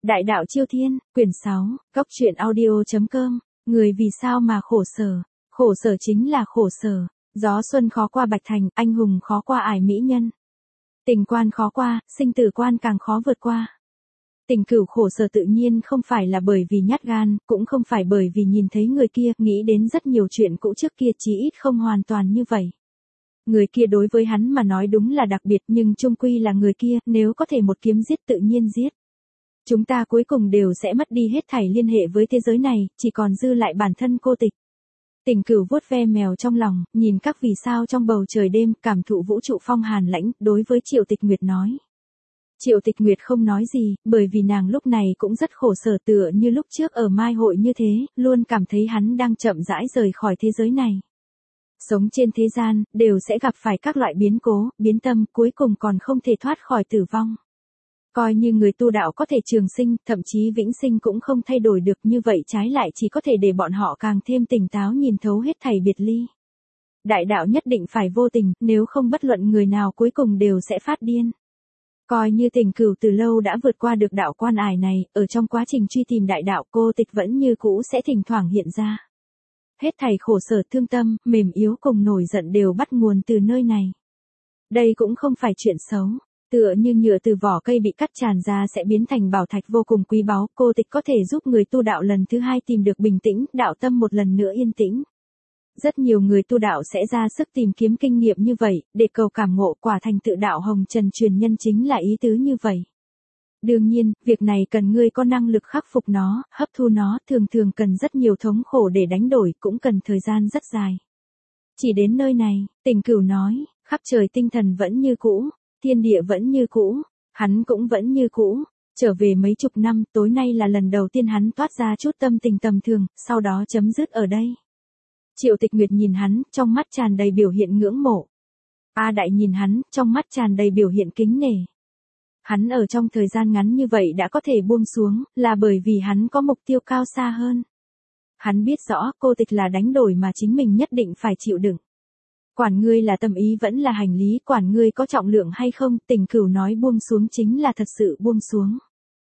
Đại đạo Chiêu Thiên, quyển 6, Góc truyện audio.com, người vì sao mà khổ sở chính là khổ sở, gió xuân khó qua Bạch Thành, anh hùng khó qua ải mỹ nhân. Tình quan khó qua, sinh tử quan càng khó vượt qua. Tình cửu khổ sở tự nhiên không phải là bởi vì nhát gan, cũng không phải bởi vì nhìn thấy người kia, nghĩ đến rất nhiều chuyện cũ trước kia, chí ít không hoàn toàn như vậy. Người kia đối với hắn mà nói đúng là đặc biệt, nhưng chung quy là người kia, nếu có thể một kiếm giết tự nhiên giết. Chúng ta cuối cùng đều sẽ mất đi hết thảy liên hệ với thế giới này, chỉ còn dư lại bản thân cô tịch. Tình cửu vuốt ve mèo trong lòng, nhìn các vì sao trong bầu trời đêm, cảm thụ vũ trụ phong hàn lãnh, đối với Triệu Tịch Nguyệt nói. Triệu Tịch Nguyệt không nói gì, bởi vì nàng lúc này cũng rất khổ sở, tựa như lúc trước ở Mai hội như thế, luôn cảm thấy hắn đang chậm rãi rời khỏi thế giới này. Sống trên thế gian, đều sẽ gặp phải các loại biến cố, biến tâm, cuối cùng còn không thể thoát khỏi tử vong. Coi như người tu đạo có thể trường sinh, thậm chí vĩnh sinh cũng không thay đổi được, như vậy trái lại chỉ có thể để bọn họ càng thêm tỉnh táo nhìn thấu hết thảy biệt ly. Đại đạo nhất định phải vô tình, nếu không bất luận người nào cuối cùng đều sẽ phát điên. Coi như Tình Cửu từ lâu đã vượt qua được đạo quan ải này, ở trong quá trình truy tìm đại đạo, cô tịch vẫn như cũ sẽ thỉnh thoảng hiện ra. Hết thảy khổ sở, thương tâm, mềm yếu cùng nổi giận đều bắt nguồn từ nơi này. Đây cũng không phải chuyện xấu. Tựa như nhựa từ vỏ cây bị cắt tràn ra sẽ biến thành bảo thạch vô cùng quý báu, cô tịch có thể giúp người tu đạo lần thứ hai tìm được bình tĩnh, đạo tâm một lần nữa yên tĩnh. Rất nhiều người tu đạo sẽ ra sức tìm kiếm kinh nghiệm như vậy, để cầu cảm ngộ, quả thành tự đạo hồng trần truyền nhân chính là ý tứ như vậy. Đương nhiên, việc này cần ngươi có năng lực khắc phục nó, hấp thu nó, thường cần rất nhiều thống khổ để đánh đổi, cũng cần thời gian rất dài. Chỉ đến nơi này, Tình Cửu nói, khắp trời tinh thần vẫn như cũ. Thiên địa vẫn như cũ, hắn cũng vẫn như cũ, trở về mấy chục năm, tối nay là lần đầu tiên hắn toát ra chút tâm tình tầm thường, sau đó chấm dứt ở đây. Triệu Tịch Nguyệt nhìn hắn, trong mắt tràn đầy biểu hiện ngưỡng mộ. A Đại nhìn hắn, trong mắt tràn đầy biểu hiện kính nể. Hắn ở trong thời gian ngắn như vậy đã có thể buông xuống, là bởi vì hắn có mục tiêu cao xa hơn. Hắn biết rõ, cô tịch là đánh đổi mà chính mình nhất định phải chịu đựng. Quản ngươi là tâm ý vẫn là hành lý, quản ngươi có trọng lượng hay không, Tình Cửu nói buông xuống chính là thật sự buông xuống.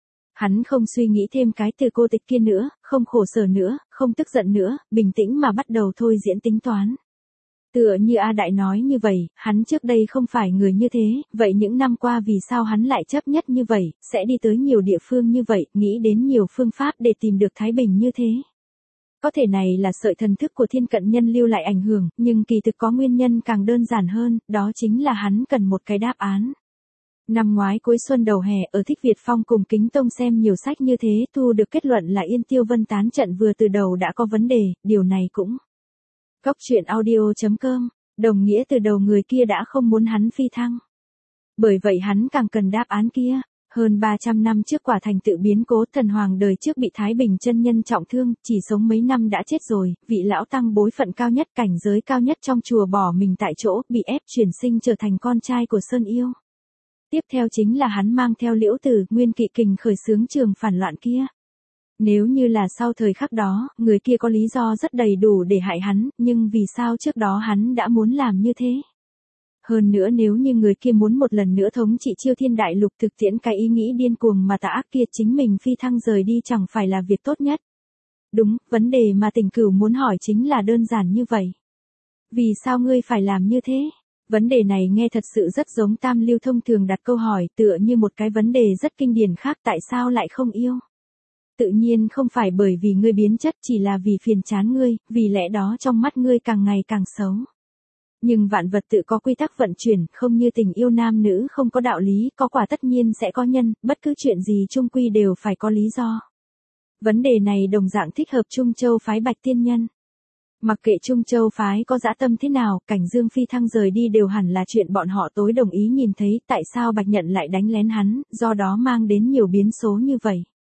Hắn không suy nghĩ thêm cái từ cô tịch kia nữa, không khổ sở nữa, không tức giận nữa, bình tĩnh mà bắt đầu thôi diễn tính toán. Tựa như A Đại nói như vậy, hắn trước đây không phải người như thế, vậy những năm qua vì sao hắn lại chấp nhất như vậy, sẽ đi tới nhiều địa phương như vậy, nghĩ đến nhiều phương pháp để tìm được thái bình như thế. Có thể này là sợi thần thức của thiên cận nhân lưu lại ảnh hưởng, nhưng kỳ thực có nguyên nhân càng đơn giản hơn, đó chính là hắn cần một cái đáp án. Năm ngoái cuối xuân đầu hè ở Thích Việt Phong cùng Kính Tông xem nhiều sách như thế, thu được kết luận là Yên Tiêu Vân tán trận vừa từ đầu đã có vấn đề, điều này cũng. Góc truyện audio.com, đồng nghĩa từ đầu người kia đã không muốn hắn phi thăng. Bởi vậy hắn càng cần đáp án kia. Hơn 300 năm trước quả thành tự biến cố, thần hoàng đời trước bị Thái Bình chân nhân trọng thương, chỉ sống mấy năm đã chết rồi, vị lão tăng bối phận cao nhất, cảnh giới cao nhất trong chùa bỏ mình tại chỗ, bị ép chuyển sinh trở thành con trai của Sơn Yêu. Tiếp theo chính là hắn mang theo Liễu Tử, Nguyên Kỵ Kình khởi xướng trường phản loạn kia. Nếu như là sau thời khắc đó, người kia có lý do rất đầy đủ để hại hắn, nhưng vì sao trước đó hắn đã muốn làm như thế? Hơn nữa nếu như người kia muốn một lần nữa thống trị Chiêu Thiên Đại Lục, thực tiễn cái ý nghĩ điên cuồng mà tà ác kia, chính mình phi thăng rời đi chẳng phải là việc tốt nhất. Đúng, vấn đề mà Tình Cửu muốn hỏi chính là đơn giản như vậy. Vì sao ngươi phải làm như thế? Vấn đề này nghe thật sự rất giống Tam Lưu thông thường đặt câu hỏi, tựa như một cái vấn đề rất kinh điển khác, tại sao lại không yêu? Tự nhiên không phải bởi vì ngươi biến chất, chỉ là vì phiền chán ngươi, vì lẽ đó trong mắt ngươi càng ngày càng xấu. Nhưng vạn vật tự có quy tắc vận chuyển, không như tình yêu nam nữ không có đạo lý, có quả tất nhiên sẽ có nhân, bất cứ chuyện gì chung quy đều phải có lý do. Vấn đề này đồng dạng thích hợp Trung Châu phái Bạch Tiên Nhân. Mặc kệ Trung Châu phái có dã tâm thế nào, cảnh Dương phi thăng rời đi đều hẳn là chuyện bọn họ tối đồng ý nhìn thấy, tại sao Bạch Nhận lại đánh lén hắn, do đó mang đến nhiều biến số như vậy.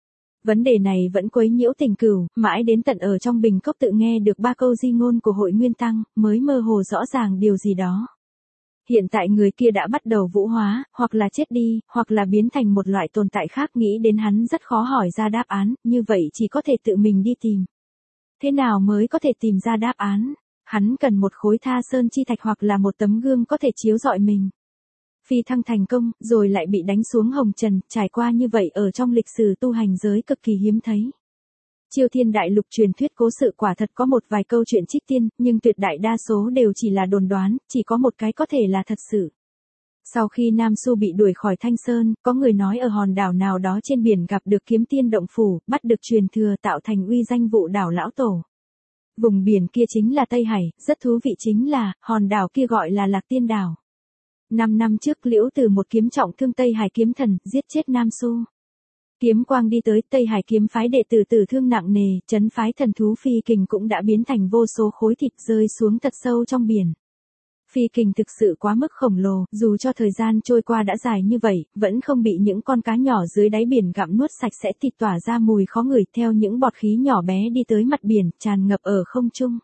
Vấn đề này vẫn quấy nhiễu Tình Cửu, mãi đến tận ở trong bình cốc tự nghe được 3 câu di ngôn của Hội Nguyên Tăng, mới mơ hồ rõ ràng điều gì đó. Hiện tại người kia đã bắt đầu vũ hóa, hoặc là chết đi, hoặc là biến thành một loại tồn tại khác, nghĩ đến hắn rất khó hỏi ra đáp án, như vậy chỉ có thể tự mình đi tìm. Thế nào mới có thể tìm ra đáp án? Hắn cần một khối Tha Sơn chi thạch hoặc là một tấm gương có thể chiếu rọi mình. phi thăng thành công, rồi lại bị đánh xuống hồng trần, trải qua như vậy ở trong lịch sử tu hành giới cực kỳ hiếm thấy. Chiêu Thiên Đại Lục truyền thuyết cố sự quả thật có một vài câu chuyện trích tiên, nhưng tuyệt đại đa số đều chỉ là đồn đoán, chỉ có một cái có thể là thật sự. Sau khi Nam Xu bị đuổi khỏi Thanh Sơn, có người nói ở hòn đảo nào đó trên biển gặp được kiếm tiên động phủ, bắt được truyền thừa tạo thành uy danh vụ đảo lão tổ. Vùng biển kia chính là Tây Hải, rất thú vị chính là, hòn đảo kia gọi là Lạc Tiên đảo. 5 năm trước Liễu Từ một kiếm trọng thương Tây Hải kiếm thần, giết chết Nam Xu. Kiếm quang đi tới Tây Hải kiếm phái đệ tử tử thương nặng nề, trấn phái thần thú phi kình cũng đã biến thành vô số khối thịt rơi xuống thật sâu trong biển. Phi kình thực sự quá mức khổng lồ, dù cho thời gian trôi qua đã dài như vậy, vẫn không bị những con cá nhỏ dưới đáy biển gặm nuốt sạch sẽ, thịt tỏa ra mùi khó ngửi theo những bọt khí nhỏ bé đi tới mặt biển, tràn ngập ở không trung.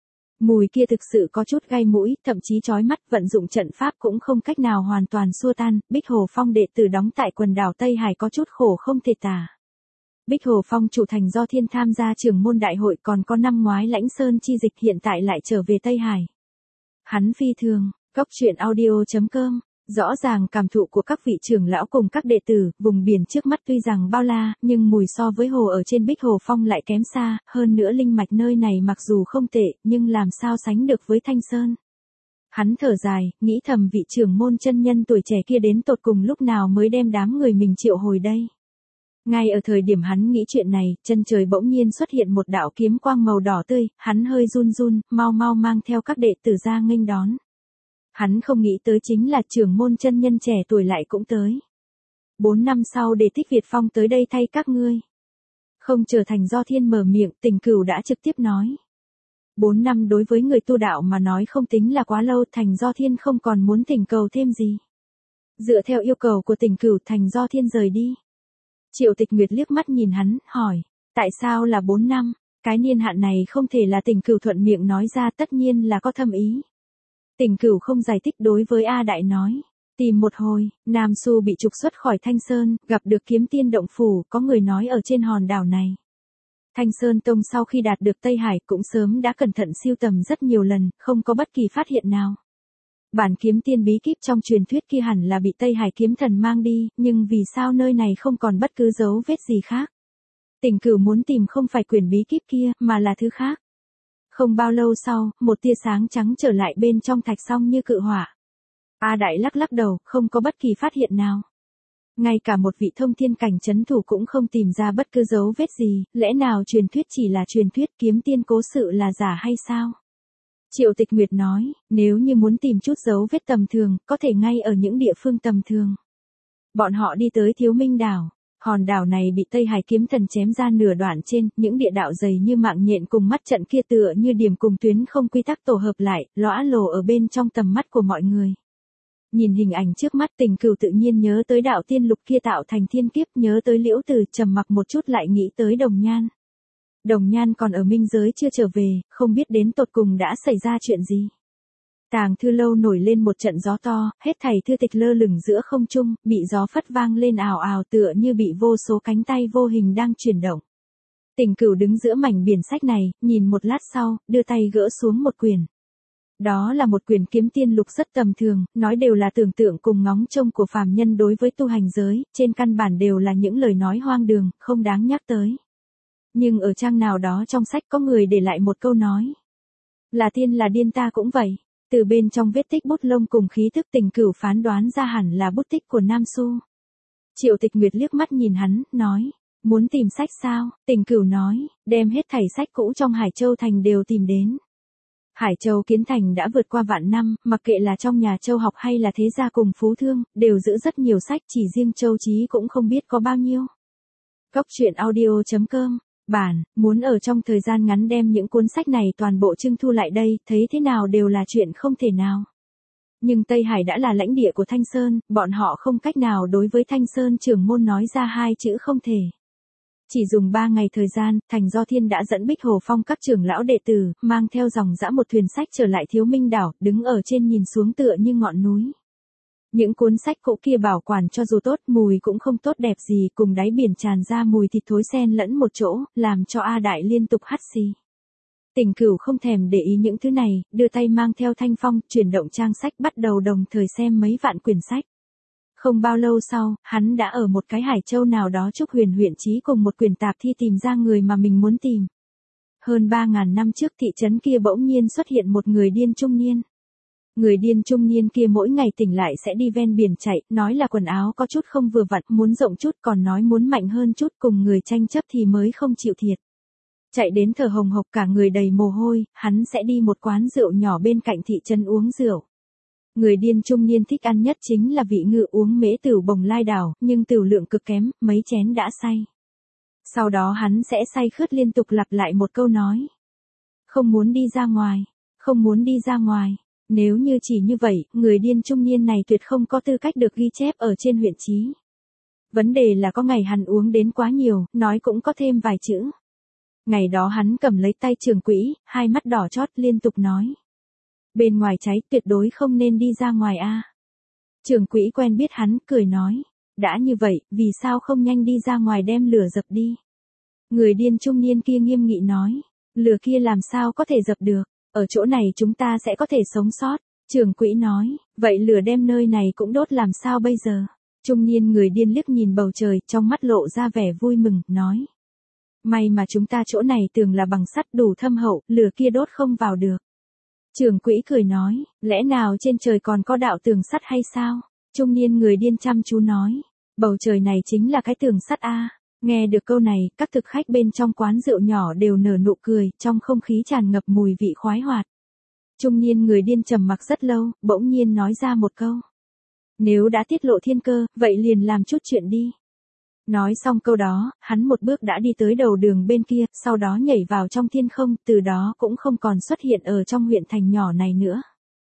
Mùi kia thực sự có chút gai mũi, thậm chí chói mắt, vận dụng trận pháp cũng không cách nào hoàn toàn xua tan. Bích Hồ Phong đệ tử đóng tại quần đảo Tây Hải có chút khổ không thể tả. Bích Hồ Phong chủ thành do Thiên tham gia trưởng môn đại hội, còn có năm ngoái Lãnh Sơn chi dịch, hiện tại lại trở về Tây Hải. Hắn phi thường, Cốc Truyện Audio.com. Rõ ràng cảm thụ của các vị trưởng lão cùng các đệ tử, vùng biển trước mắt tuy rằng bao la, nhưng mùi so với hồ ở trên Bích Hồ Phong lại kém xa, hơn nữa linh mạch nơi này mặc dù không tệ, nhưng làm sao sánh được với Thanh Sơn. Hắn thở dài, nghĩ thầm vị trưởng môn chân nhân tuổi trẻ kia đến tột cùng lúc nào mới đem đám người mình triệu hồi đây. Ngay ở thời điểm hắn nghĩ chuyện này, chân trời bỗng nhiên xuất hiện một đạo kiếm quang màu đỏ tươi, hắn hơi run run, mau mau mang theo các đệ tử ra nghênh đón. Hắn không nghĩ tới chính là trưởng môn chân nhân trẻ tuổi lại cũng tới. 4 năm sau để Thích Việt Phong tới đây thay các ngươi. Không chờ Thành Do Thiên mở miệng, Tình Cửu đã trực tiếp nói. 4 năm đối với người tu đạo mà nói không tính là quá lâu, Thành Do Thiên không còn muốn thỉnh cầu thêm gì. Dựa theo yêu cầu của Tình Cửu, Thành Do Thiên rời đi. Triệu Tịch Nguyệt liếc mắt nhìn hắn, hỏi, tại sao là 4 năm? Cái niên hạn này không thể là Tình Cửu thuận miệng nói ra, tất nhiên là có thâm ý. Tình Cửu không giải thích, đối với A Đại nói, tìm một hồi, Nam Xu bị trục xuất khỏi Thanh Sơn, gặp được kiếm tiên động phủ, có người nói ở trên hòn đảo này. Thanh Sơn Tông sau khi đạt được Tây Hải cũng sớm đã cẩn thận siêu tầm rất nhiều lần, không có bất kỳ phát hiện nào. Bản kiếm tiên bí kíp trong truyền thuyết kia hẳn là bị Tây Hải kiếm thần mang đi, nhưng vì sao nơi này không còn bất cứ dấu vết gì khác? Tình Cửu muốn tìm không phải quyển bí kíp kia, mà là thứ khác. Không bao lâu sau, một tia sáng trắng trở lại bên trong thạch song như cự hỏa. A Đại lắc lắc đầu, không có bất kỳ phát hiện nào. Ngay cả một vị thông thiên cảnh chấn thủ cũng không tìm ra bất cứ dấu vết gì, lẽ nào truyền thuyết chỉ là truyền thuyết, kiếm tiên cố sự là giả hay sao? Triệu Tịch Nguyệt nói, nếu như muốn tìm chút dấu vết tầm thường, có thể ngay ở những địa phương tầm thường. Bọn họ đi tới Thiếu Minh đảo. Hòn đảo này bị Tây Hải kiếm thần chém ra nửa đoạn trên, những địa đạo dày như mạng nhện cùng mắt trận kia tựa như điểm cùng tuyến không quy tắc tổ hợp lại, lõa lồ ở bên trong tầm mắt của mọi người. Nhìn hình ảnh trước mắt, Tình Cửu tự nhiên nhớ tới đạo tiên lục kia tạo thành thiên kiếp, nhớ tới Liễu Từ, trầm mặc một chút lại nghĩ tới Đồng Nhan. Đồng Nhan còn ở minh giới chưa trở về, không biết đến tột cùng đã xảy ra chuyện gì. Tàng Thư Lâu nổi lên một trận gió to, hết thảy thư tịch lơ lửng giữa không trung, bị gió phất vang lên ào ào tựa như bị vô số cánh tay vô hình đang chuyển động. Tình Cửu đứng giữa mảnh biển sách này, nhìn một lát sau, đưa tay gỡ xuống một quyển. Đó là một quyển kiếm tiên lục rất tầm thường, nói đều là tưởng tượng cùng ngóng trông của phàm nhân đối với tu hành giới, trên căn bản đều là những lời nói hoang đường, không đáng nhắc tới. Nhưng ở trang nào đó trong sách có người để lại một câu nói. Là tiên là điên ta cũng vậy. Từ bên trong vết tích bút lông cùng khí thức, Tình Cửu phán đoán ra hẳn là bút tích của Nam Xu. Triệu Tịch Nguyệt liếc mắt nhìn hắn, nói, muốn tìm sách sao? Tình Cửu nói, đem hết thảy sách cũ trong Hải Châu Thành đều tìm đến. Hải Châu kiến thành đã vượt qua vạn năm, mặc kệ là trong nhà Châu học hay là thế gia cùng phú thương, đều giữ rất nhiều sách, chỉ riêng Châu Chí cũng không biết có bao nhiêu. Cốc Truyện Audio.com. Bản, muốn ở trong thời gian ngắn đem những cuốn sách này toàn bộ trưng thu lại đây, thấy thế nào đều là chuyện không thể nào. Nhưng Tây Hải đã là lãnh địa của Thanh Sơn, bọn họ không cách nào đối với Thanh Sơn trưởng môn nói ra hai chữ không thể. Chỉ dùng 3 ngày thời gian, Thành Do Thiên đã dẫn Bích Hồ Phong các trưởng lão đệ tử, mang theo dòng dã một thuyền sách trở lại Thiếu Minh đảo, đứng ở trên nhìn xuống tựa như ngọn núi. Những cuốn sách cũ kia bảo quản cho dù tốt, mùi cũng không tốt đẹp gì, cùng đáy biển tràn ra mùi thịt thối xen lẫn một chỗ, làm cho A Đại liên tục hắt xì. Tình Cửu không thèm để ý những thứ này, đưa tay mang theo thanh phong, chuyển động trang sách bắt đầu đồng thời xem mấy vạn quyển sách. Không bao lâu sau, hắn đã ở một cái Hải Châu nào đó Trúc Huyền huyện chí cùng một quyển tạp thi tìm ra người mà mình muốn tìm. Hơn 3.000 năm trước thị trấn kia bỗng nhiên xuất hiện một người điên trung niên. Người điên trung niên kia mỗi ngày tỉnh lại sẽ đi ven biển chạy, nói là quần áo có chút không vừa vặn, muốn rộng chút, còn nói muốn mạnh hơn chút, cùng người tranh chấp thì mới không chịu thiệt. Chạy đến thở hồng hộc cả người đầy mồ hôi, hắn sẽ đi một quán rượu nhỏ bên cạnh thị trấn uống rượu. Người điên trung niên thích ăn nhất chính là vị ngự uống mễ tửu bồng lai đảo, nhưng tửu lượng cực kém, mấy chén đã say. Sau đó hắn sẽ say khướt liên tục lặp lại một câu nói. Không muốn đi ra ngoài, không muốn đi ra ngoài. Nếu như chỉ như vậy, người điên trung niên này tuyệt không có tư cách được ghi chép ở trên huyện chí. Vấn đề là có ngày hắn uống đến quá nhiều, nói cũng có thêm vài chữ. Ngày đó hắn cầm lấy tay trưởng quỹ, hai mắt đỏ chót liên tục nói. Bên ngoài cháy tuyệt đối không nên đi ra ngoài a. Trưởng quỹ quen biết hắn, cười nói. Đã như vậy, vì sao không nhanh đi ra ngoài đem lửa dập đi? Người điên trung niên kia nghiêm nghị nói. Lửa kia làm sao có thể dập được? Ở chỗ này chúng ta sẽ có thể sống sót. Trưởng quỹ nói. Vậy lửa đem nơi này cũng đốt làm sao bây giờ? Trung niên người điên liếc nhìn bầu trời, trong mắt lộ ra vẻ vui mừng, nói. May mà chúng ta chỗ này tường là bằng sắt đủ thâm hậu, lửa kia đốt không vào được. Trưởng quỹ cười nói, lẽ nào trên trời còn có đạo tường sắt hay sao? Trung niên người điên chăm chú nói, bầu trời này chính là cái tường sắt a. Nghe được câu này, các thực khách bên trong quán rượu nhỏ đều nở nụ cười, trong không khí tràn ngập mùi vị khoái hoạt. Trung niên người điên trầm mặc rất lâu, bỗng nhiên nói ra một câu. Nếu đã tiết lộ thiên cơ, vậy liền làm chút chuyện đi. Nói xong câu đó, hắn một bước đã đi tới đầu đường bên kia, sau đó nhảy vào trong thiên không, từ đó cũng không còn xuất hiện ở trong huyện thành nhỏ này nữa.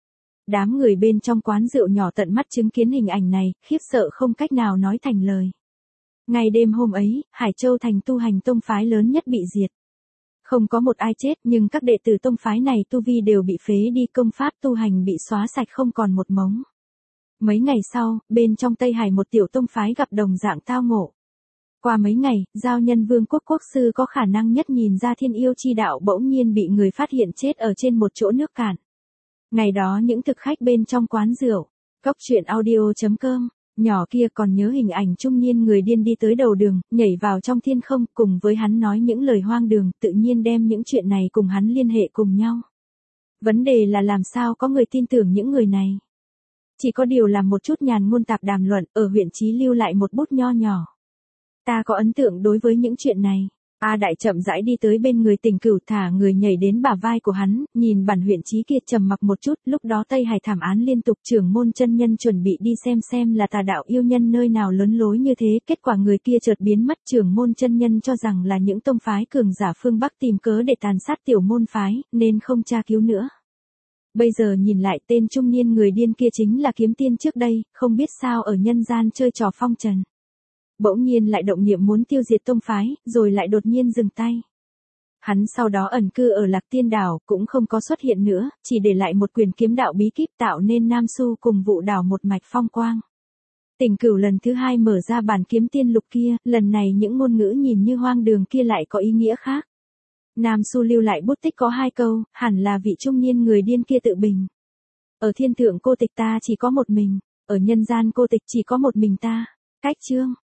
Đám người bên trong quán rượu nhỏ tận mắt chứng kiến hình ảnh này, khiếp sợ không cách nào nói thành lời. Ngày đêm hôm ấy, Hải Châu thành tu hành tông phái lớn nhất bị diệt. Không có một ai chết, nhưng các đệ tử tông phái này tu vi đều bị phế đi, công pháp tu hành bị xóa sạch không còn một mống. Mấy ngày sau, bên trong Tây Hải một tiểu tông phái gặp đồng dạng tao ngộ. Qua mấy ngày, Giao Nhân Vương quốc quốc sư có khả năng nhất nhìn ra thiên yêu chi đạo bỗng nhiên bị người phát hiện chết ở trên một chỗ nước cạn. Ngày đó những thực khách bên trong quán rượu, coctruyện.audio.com, nhỏ kia còn nhớ hình ảnh trung niên người điên đi tới đầu đường, nhảy vào trong thiên không, cùng với hắn nói những lời hoang đường, tự nhiên đem những chuyện này cùng hắn liên hệ cùng nhau. Vấn đề là làm sao có người tin tưởng những người này. Chỉ có điều làm một chút nhàn ngôn tạp đàm luận, ở huyện chí lưu lại một bút nho nhỏ. Ta có ấn tượng đối với những chuyện này. A Đại chậm rãi đi tới bên người Tình Cửu, thả người nhảy đến bả vai của hắn, nhìn bản huyện chí kia trầm mặc một chút, lúc đó Tây Hải thảm án liên tục, trưởng môn chân nhân chuẩn bị đi xem là tà đạo yêu nhân nơi nào lớn lối như thế, kết quả người kia chợt biến mất, trưởng môn chân nhân cho rằng là những tông phái cường giả phương Bắc tìm cớ để tàn sát tiểu môn phái, nên không tra cứu nữa. Bây giờ nhìn lại tên trung niên người điên kia chính là Kiếm Tiên trước đây, không biết sao ở nhân gian chơi trò phong trần. Bỗng nhiên lại động niệm muốn tiêu diệt tông phái, rồi lại đột nhiên dừng tay. Hắn sau đó ẩn cư ở Lạc Tiên đảo, cũng không có xuất hiện nữa, chỉ để lại một quyển kiếm đạo bí kíp tạo nên Nam Xu cùng Vụ đảo một mạch phong quang. Tình Cửu lần thứ hai mở ra bản kiếm tiên lục kia, lần này những ngôn ngữ nhìn như hoang đường kia lại có ý nghĩa khác. Nam Xu lưu lại bút tích có 2 câu, hẳn là vị trung niên người điên kia tự bình. Ở thiên thượng cô tịch ta chỉ có một mình, ở nhân gian cô tịch chỉ có một mình ta. Cách chương